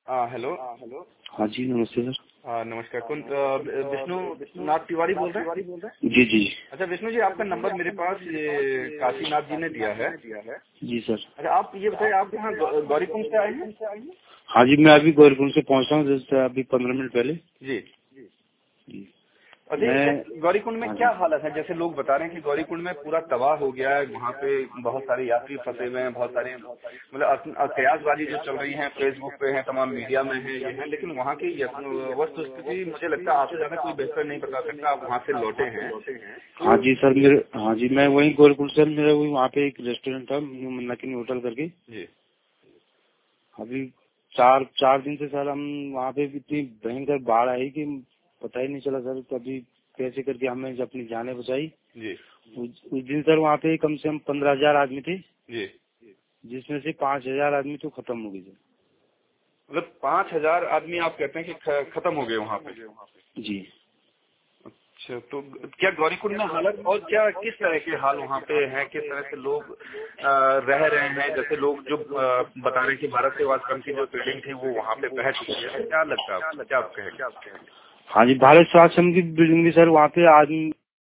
Hello. हाँ जी, नमस्ते sir. नमस्कार। कौन? विष्णु नाथ तिवारी बोल रहे हैं? जी जी। अच्छा विष्णु जी, आपका नंबर मेरे पास ये काशीनाथ जी ने दिया है। जी सर। अच्छा आप ये बताइए, आप यहाँ गौरीकुंड से आए हैं? हाँ जी, मैं अभी गौरीकुंड से पहुंचा हूँ, जैसे अभी 15 मिनट पहले। जी जी। अच्छा, गौरीकुंड में क्या हालत है? जैसे लोग बता रहे हैं कि गौरीकुंड में पूरा तबाह हो गया है, वहाँ पे बहुत सारे यात्री फंसे हुए हैं, बहुत सारे मतलब कयासबाजी जो चल रही है फेसबुक पे है, तमाम मीडिया में है, ये है, लेकिन वहाँ की वस्तु स्थिति मुझे लगता है आपसे ज्यादा कोई बेहतर नहीं बता सकता। आप वहाँ से लौटे हैं। हाँ जी सर, हाँ जी, मैं वही गौरीकुंड सर, मेरा वही वहाँ पे एक रेस्टोरेंट था, न्यू मंदाकिनी होटल करके। जी। अभी चार दिन से सर हम वहाँ पे इतनी भयंकर बाढ़ आई कि पता ही नहीं चला सर, कभी कैसे करके हमने अपनी जानें बचाई। जी। उस दिन सर वहाँ पे कम से कम 15,000 आदमी थे। जी। जिसमें से 5,000 आदमी तो खत्म हो गए थे। मतलब 5,000 आदमी आप कहते हैं कि खत्म हो गए वहाँ पे? जी। अच्छा, तो क्या गौरीकुंड में हालत और क्या किस तरह के हाल वहाँ पे हैं? किस तरह से लोग रह रहे हैं? जैसे लोग जो बता रहे हैं कि भारत सेवा आश्रम की जो बिल्डिंग थी वो वहाँ पे बह चुकी है, क्या लगता है आपको? क्या आप कहेंगे? हाँ जी, भारत सेवा आश्रम की बिल्डिंग भी सर वहाँ पे आदमी